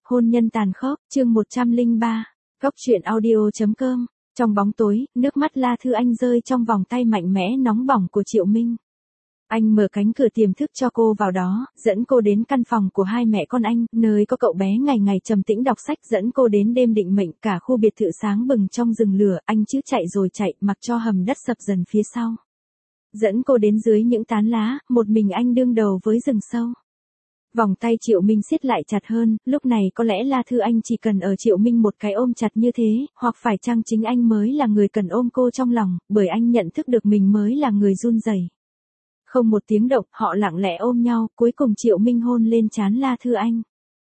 Hôn nhân tàn khốc, chương 103. Góc truyện audio.com. Trong bóng tối, nước mắt La Thư Anh rơi trong vòng tay mạnh mẽ nóng bỏng của Triệu Minh. Anh mở cánh cửa tiềm thức cho cô vào đó, dẫn cô đến căn phòng của hai mẹ con anh, nơi có cậu bé ngày ngày trầm tĩnh đọc sách, dẫn cô đến đêm định mệnh, cả khu biệt thự sáng bừng trong rừng lửa, anh chứ chạy rồi chạy, mặc cho hầm đất sập dần phía sau. Dẫn cô đến dưới những tán lá, một mình anh đương đầu với rừng sâu. Vòng tay Triệu Minh siết lại chặt hơn, lúc này có lẽ La Thư Anh chỉ cần ở Triệu Minh một cái ôm chặt như thế, hoặc phải chăng chính anh mới là người cần ôm cô trong lòng, bởi anh nhận thức được mình mới là người run rẩy. Không một tiếng động, họ lặng lẽ ôm nhau, cuối cùng Triệu Minh hôn lên trán La Thư Anh.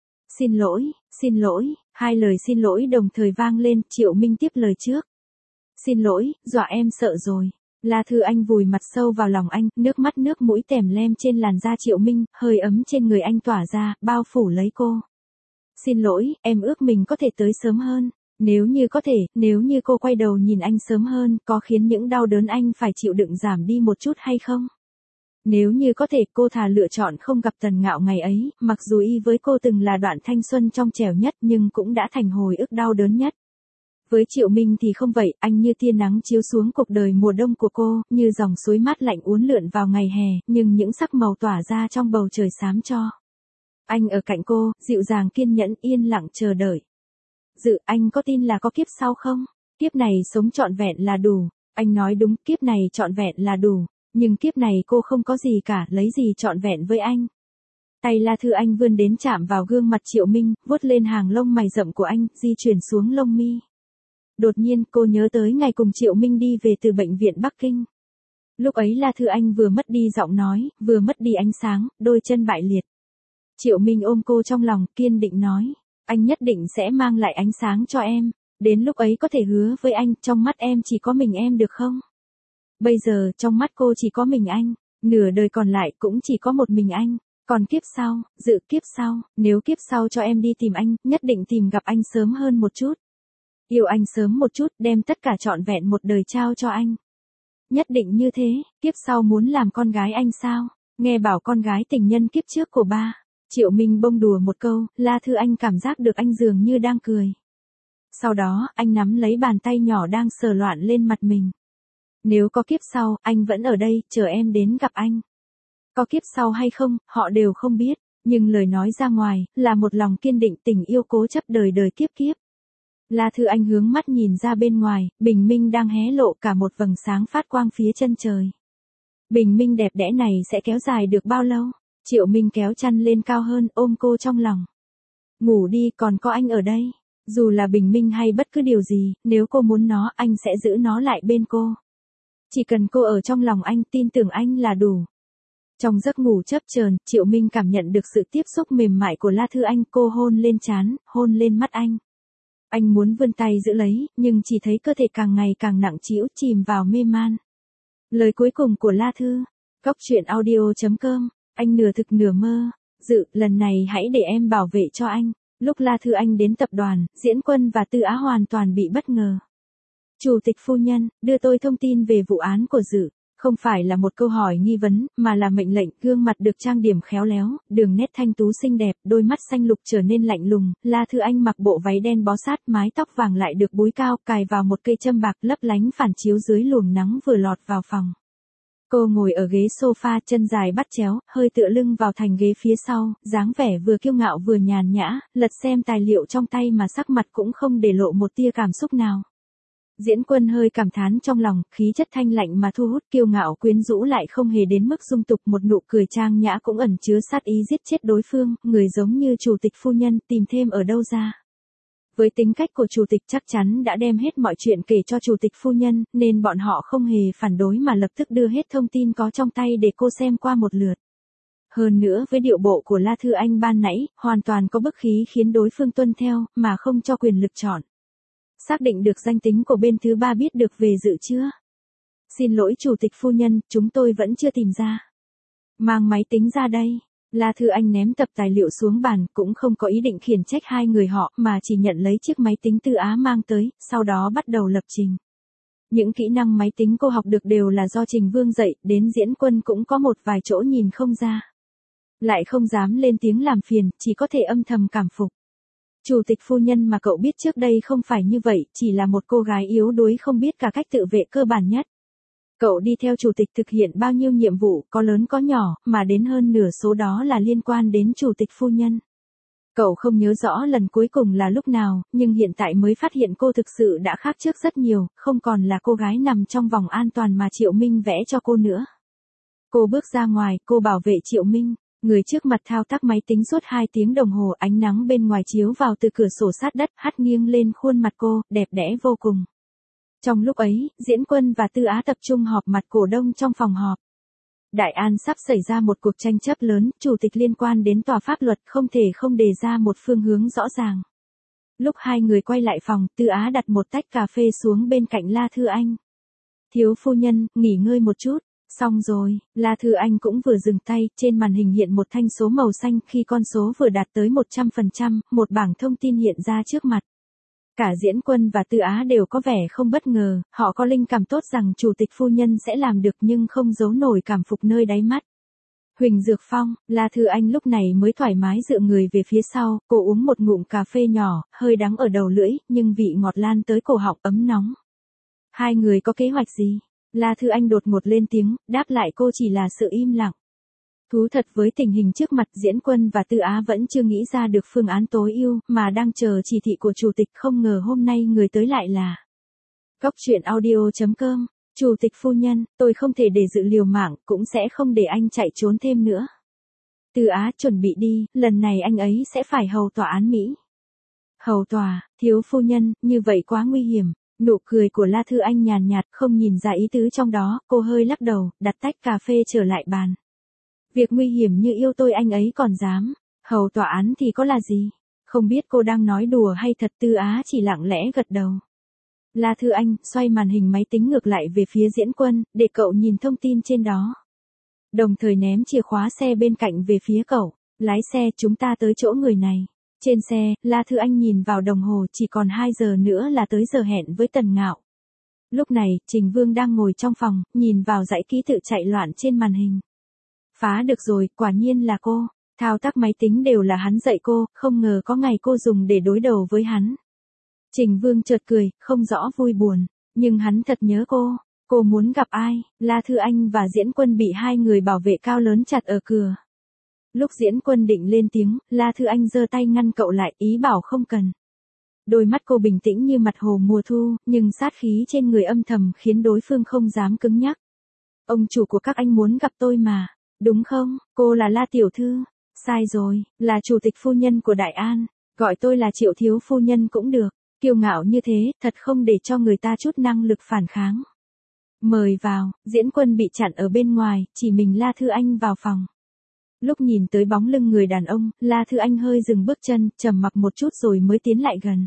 Xin lỗi, hai lời xin lỗi đồng thời vang lên, Triệu Minh tiếp lời trước. Xin lỗi, dọa em sợ rồi. La Thư Anh vùi mặt sâu vào lòng anh, nước mắt nước mũi tèm lem trên làn da Triệu Minh, hơi ấm trên người anh tỏa ra, bao phủ lấy cô. Xin lỗi, em ước mình có thể tới sớm hơn. Nếu như có thể, nếu như cô quay đầu nhìn anh sớm hơn, có khiến những đau đớn anh phải chịu đựng giảm đi một chút hay không? Nếu như có thể, cô thà lựa chọn không gặp Tần Ngạo ngày ấy, mặc dù y với cô từng là đoạn thanh xuân trong trẻo nhất nhưng cũng đã thành hồi ức đau đớn nhất. Với Triệu Minh thì không vậy, anh như tia nắng chiếu xuống cuộc đời mùa đông của cô, như dòng suối mát lạnh uốn lượn vào ngày hè, nhưng những sắc màu tỏa ra trong bầu trời xám cho. Anh ở cạnh cô, dịu dàng kiên nhẫn, yên lặng chờ đợi. Dự, anh có tin là có kiếp sau không? Kiếp này sống trọn vẹn là đủ. Anh nói đúng, kiếp này trọn vẹn là đủ. Nhưng kiếp này cô không có gì cả, lấy gì trọn vẹn với anh. Tay La Thư Anh vươn đến chạm vào gương mặt Triệu Minh, vuốt lên hàng lông mày rậm của anh, di chuyển xuống lông mi. Đột nhiên cô nhớ tới ngày cùng Triệu Minh đi về từ bệnh viện Bắc Kinh. Lúc ấy La Thư Anh vừa mất đi giọng nói, vừa mất đi ánh sáng, đôi chân bại liệt. Triệu Minh ôm cô trong lòng, kiên định nói, anh nhất định sẽ mang lại ánh sáng cho em. Đến lúc ấy có thể hứa với anh, trong mắt em chỉ có mình em được không? Bây giờ, trong mắt cô chỉ có mình anh, nửa đời còn lại cũng chỉ có một mình anh. Còn kiếp sau, dự kiếp sau, nếu kiếp sau cho em đi tìm anh, nhất định tìm gặp anh sớm hơn một chút. Yêu anh sớm một chút, đem tất cả trọn vẹn một đời trao cho anh. Nhất định như thế, kiếp sau muốn làm con gái anh sao? Nghe bảo con gái tình nhân kiếp trước của ba. Triệu Minh bông đùa một câu, La Thư Anh cảm giác được anh dường như đang cười. Sau đó, anh nắm lấy bàn tay nhỏ đang sờ loạn lên mặt mình. Nếu có kiếp sau, anh vẫn ở đây, chờ em đến gặp anh. Có kiếp sau hay không, họ đều không biết, nhưng lời nói ra ngoài, là một lòng kiên định tình yêu cố chấp đời đời kiếp kiếp. La Thư Anh hướng mắt nhìn ra bên ngoài, bình minh đang hé lộ cả một vầng sáng phát quang phía chân trời. Bình minh đẹp đẽ này sẽ kéo dài được bao lâu? Triệu Minh kéo chăn lên cao hơn, ôm cô trong lòng. Ngủ đi, còn có anh ở đây. Dù là bình minh hay bất cứ điều gì, nếu cô muốn nó, anh sẽ giữ nó lại bên cô. Chỉ cần cô ở trong lòng anh, tin tưởng anh là đủ. Trong giấc ngủ chớp chờn, Triệu Minh cảm nhận được sự tiếp xúc mềm mại của La Thư Anh, cô hôn lên trán, hôn lên mắt anh. Anh muốn vươn tay giữ lấy, nhưng chỉ thấy cơ thể càng ngày càng nặng trĩu, chìm vào mê man. Lời cuối cùng của La Thư. Góc truyện audio.com. Anh nửa thực nửa mơ. Dự, lần này hãy để em bảo vệ cho anh. Lúc La Thư Anh đến tập đoàn, Diễn Quân và Tư Á hoàn toàn bị bất ngờ. Chủ tịch phu nhân, đưa tôi thông tin về vụ án của Dự. Không phải là một câu hỏi nghi vấn, mà là mệnh lệnh. Gương mặt được trang điểm khéo léo, đường nét thanh tú xinh đẹp, đôi mắt xanh lục trở nên lạnh lùng. La Thư Anh mặc bộ váy đen bó sát, mái tóc vàng lại được búi cao, cài vào một cây châm bạc lấp lánh phản chiếu dưới luồng nắng vừa lọt vào phòng. Cô ngồi ở ghế sofa, chân dài bắt chéo, hơi tựa lưng vào thành ghế phía sau, dáng vẻ vừa kiêu ngạo vừa nhàn nhã, lật xem tài liệu trong tay mà sắc mặt cũng không để lộ một tia cảm xúc nào. Diễn Quân hơi cảm thán trong lòng, khí chất thanh lạnh mà thu hút, kiêu ngạo quyến rũ lại không hề đến mức dung tục, một nụ cười trang nhã cũng ẩn chứa sát ý giết chết đối phương, người giống như chủ tịch phu nhân, tìm thêm ở đâu ra. Với tính cách của chủ tịch chắc chắn đã đem hết mọi chuyện kể cho chủ tịch phu nhân, nên bọn họ không hề phản đối mà lập tức đưa hết thông tin có trong tay để cô xem qua một lượt. Hơn nữa với điệu bộ của La Thư Anh ban nãy, hoàn toàn có bức khí khiến đối phương tuân theo, mà không cho quyền lực chọn. Xác định được danh tính của bên thứ ba biết được về Dự chưa? Xin lỗi chủ tịch phu nhân, chúng tôi vẫn chưa tìm ra. Mang máy tính ra đây. La Thư Anh ném tập tài liệu xuống bàn, cũng không có ý định khiển trách hai người họ, mà chỉ nhận lấy chiếc máy tính Tư Á mang tới, sau đó bắt đầu lập trình. Những kỹ năng máy tính cô học được đều là do Trình Vương dạy, đến Diễn Quân cũng có một vài chỗ nhìn không ra. Lại không dám lên tiếng làm phiền, chỉ có thể âm thầm cảm phục. Chủ tịch phu nhân mà cậu biết trước đây không phải như vậy, chỉ là một cô gái yếu đuối không biết cả cách tự vệ cơ bản nhất. Cậu đi theo chủ tịch thực hiện bao nhiêu nhiệm vụ, có lớn có nhỏ, mà đến hơn nửa số đó là liên quan đến chủ tịch phu nhân. Cậu không nhớ rõ lần cuối cùng là lúc nào, nhưng hiện tại mới phát hiện cô thực sự đã khác trước rất nhiều, không còn là cô gái nằm trong vòng an toàn mà Triệu Minh vẽ cho cô nữa. Cô bước ra ngoài, cô bảo vệ Triệu Minh. Người trước mặt thao tác máy tính suốt 2 tiếng đồng hồ, ánh nắng bên ngoài chiếu vào từ cửa sổ sát đất, hắt nghiêng lên khuôn mặt cô, đẹp đẽ vô cùng. Trong lúc ấy, Diễn Quân và Tư Á tập trung họp mặt cổ đông trong phòng họp. Đại An sắp xảy ra một cuộc tranh chấp lớn, chủ tịch liên quan đến tòa pháp luật không thể không đề ra một phương hướng rõ ràng. Lúc hai người quay lại phòng, Tư Á đặt một tách cà phê xuống bên cạnh La Thư Anh. Thiếu phu nhân, nghỉ ngơi một chút. Xong rồi, La Thư Anh cũng vừa dừng tay, trên màn hình hiện một thanh số màu xanh, khi con số vừa đạt tới 100%, một bảng thông tin hiện ra trước mặt. Cả Diễn Quân và Tư Á đều có vẻ không bất ngờ, họ có linh cảm tốt rằng chủ tịch phu nhân sẽ làm được nhưng không giấu nổi cảm phục nơi đáy mắt. Huỳnh Dược Phong, La Thư Anh lúc này mới thoải mái dựa người về phía sau, cô uống một ngụm cà phê nhỏ, hơi đắng ở đầu lưỡi, nhưng vị ngọt lan tới cổ họng ấm nóng. Hai người có kế hoạch gì? La Thư Anh đột ngột lên tiếng, đáp lại cô chỉ là sự im lặng. Thú thật với tình hình trước mặt, Diễn Quân và Tư Á vẫn chưa nghĩ ra được phương án tối ưu, mà đang chờ chỉ thị của chủ tịch, không ngờ hôm nay người tới lại là Góc Truyện Audio.com. Chủ tịch phu nhân, tôi không thể để dự liều mạng, cũng sẽ không để anh chạy trốn thêm nữa. Tư Á, chuẩn bị đi, lần này anh ấy sẽ phải hầu tòa án Mỹ. Hầu tòa, thiếu phu nhân, như vậy quá nguy hiểm. Nụ cười của La Thư Anh nhàn nhạt, không nhìn ra ý tứ trong đó, cô hơi lắc đầu, đặt tách cà phê trở lại bàn. Việc nguy hiểm như yêu tôi anh ấy còn dám, hầu tòa án thì có là gì? Không biết cô đang nói đùa hay thật. Tư Á chỉ lặng lẽ gật đầu. La Thư Anh xoay màn hình máy tính ngược lại về phía Diễn Quân, để cậu nhìn thông tin trên đó. Đồng thời ném chìa khóa xe bên cạnh về phía cậu. Lái xe, chúng ta tới chỗ người này. Trên xe, La Thư Anh nhìn vào đồng hồ, chỉ còn 2 giờ nữa là tới giờ hẹn với Tần Ngạo. Lúc này, Trình Vương đang ngồi trong phòng, nhìn vào dãy ký tự chạy loạn trên màn hình. Phá được rồi, quả nhiên là cô. Thao tác máy tính đều là hắn dạy cô, không ngờ có ngày cô dùng để đối đầu với hắn. Trình Vương chợt cười, không rõ vui buồn, nhưng hắn thật nhớ cô. Cô muốn gặp ai? La Thư Anh và Diễn Quân bị hai người bảo vệ cao lớn chặt ở cửa. Lúc Diễn Quân định lên tiếng, La Thư Anh giơ tay ngăn cậu lại, ý bảo không cần. Đôi mắt cô bình tĩnh như mặt hồ mùa thu, nhưng sát khí trên người âm thầm khiến đối phương không dám cứng nhắc. Ông chủ của các anh muốn gặp tôi mà, đúng không? Cô là La tiểu thư. Sai rồi, là chủ tịch phu nhân của Đại An, gọi tôi là Triệu thiếu phu nhân cũng được. Kiêu ngạo như thế, thật không để cho người ta chút năng lực phản kháng. Mời vào. Diễn Quân bị chặn ở bên ngoài, chỉ mình La Thư Anh vào phòng. Lúc nhìn tới bóng lưng người đàn ông, La Thư Anh hơi dừng bước chân, trầm mặc một chút rồi mới tiến lại gần.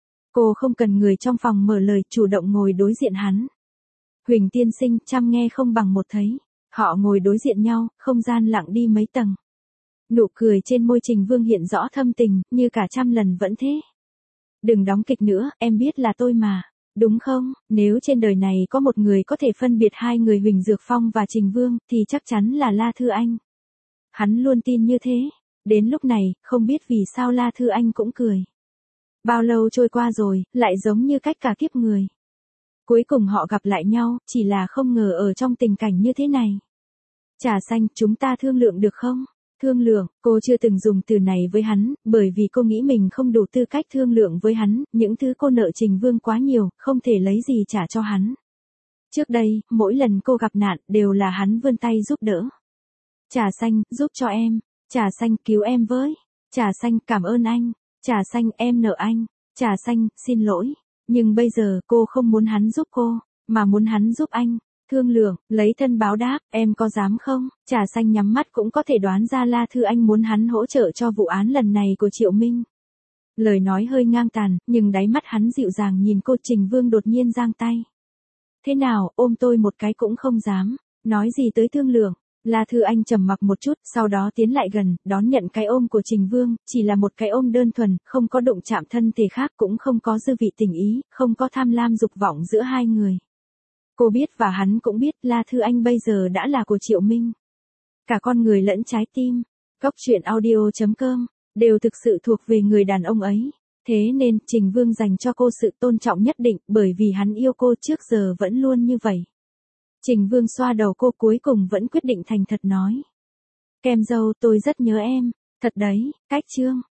Cô không cần người trong phòng mở lời, chủ động ngồi đối diện hắn. Huỳnh tiên sinh, chăm nghe không bằng một thấy. Họ ngồi đối diện nhau, không gian lặng đi mấy tầng. Nụ cười trên môi Trình Vương hiện rõ thâm tình, như cả trăm lần vẫn thế. Đừng đóng kịch nữa, em biết là tôi mà. Đúng không? Nếu trên đời này có một người có thể phân biệt hai người Huỳnh Dược Phong và Trình Vương, thì chắc chắn là La Thư Anh. Hắn luôn tin như thế. Đến lúc này, không biết vì sao La Thư Anh cũng cười. Bao lâu trôi qua rồi, lại giống như cách cả kiếp người. Cuối cùng họ gặp lại nhau, chỉ là không ngờ ở trong tình cảnh như thế này. Trà xanh, chúng ta thương lượng được không? Thương lượng, cô chưa từng dùng từ này với hắn, bởi vì cô nghĩ mình không đủ tư cách thương lượng với hắn, những thứ cô nợ Trình Vương quá nhiều, không thể lấy gì trả cho hắn. Trước đây, mỗi lần cô gặp nạn, đều là hắn vươn tay giúp đỡ. Trà xanh, giúp cho em. Trà xanh, cứu em với. Trà xanh, cảm ơn anh. Trà xanh, em nợ anh. Trà xanh, xin lỗi. Nhưng bây giờ, cô không muốn hắn giúp cô, mà muốn hắn giúp anh. Thương lượng, lấy thân báo đáp, em có dám không? Trà xanh nhắm mắt cũng có thể đoán ra La Thư Anh muốn hắn hỗ trợ cho vụ án lần này của Triệu Minh. Lời nói hơi ngang tàn, nhưng đáy mắt hắn dịu dàng nhìn cô. Trình Vương đột nhiên giang tay. Thế nào, ôm tôi một cái cũng không dám. Nói gì tới thương lượng? La Thư Anh trầm mặc một chút, sau đó tiến lại gần, đón nhận cái ôm của Trình Vương, chỉ là một cái ôm đơn thuần, không có đụng chạm thân thể khác, cũng không có dư vị tình ý, không có tham lam dục vọng giữa hai người. Cô biết và hắn cũng biết, La Thư Anh bây giờ đã là của Triệu Minh. Cả con người lẫn trái tim, Góc Truyện Audio.com, đều thực sự thuộc về người đàn ông ấy. Thế nên, Trình Vương dành cho cô sự tôn trọng nhất định, bởi vì hắn yêu cô trước giờ vẫn luôn như vậy. Trình Vương xoa đầu cô cuối cùng vẫn quyết định thành thật nói. Kem dâu, tôi rất nhớ em. Thật đấy, cách Trương.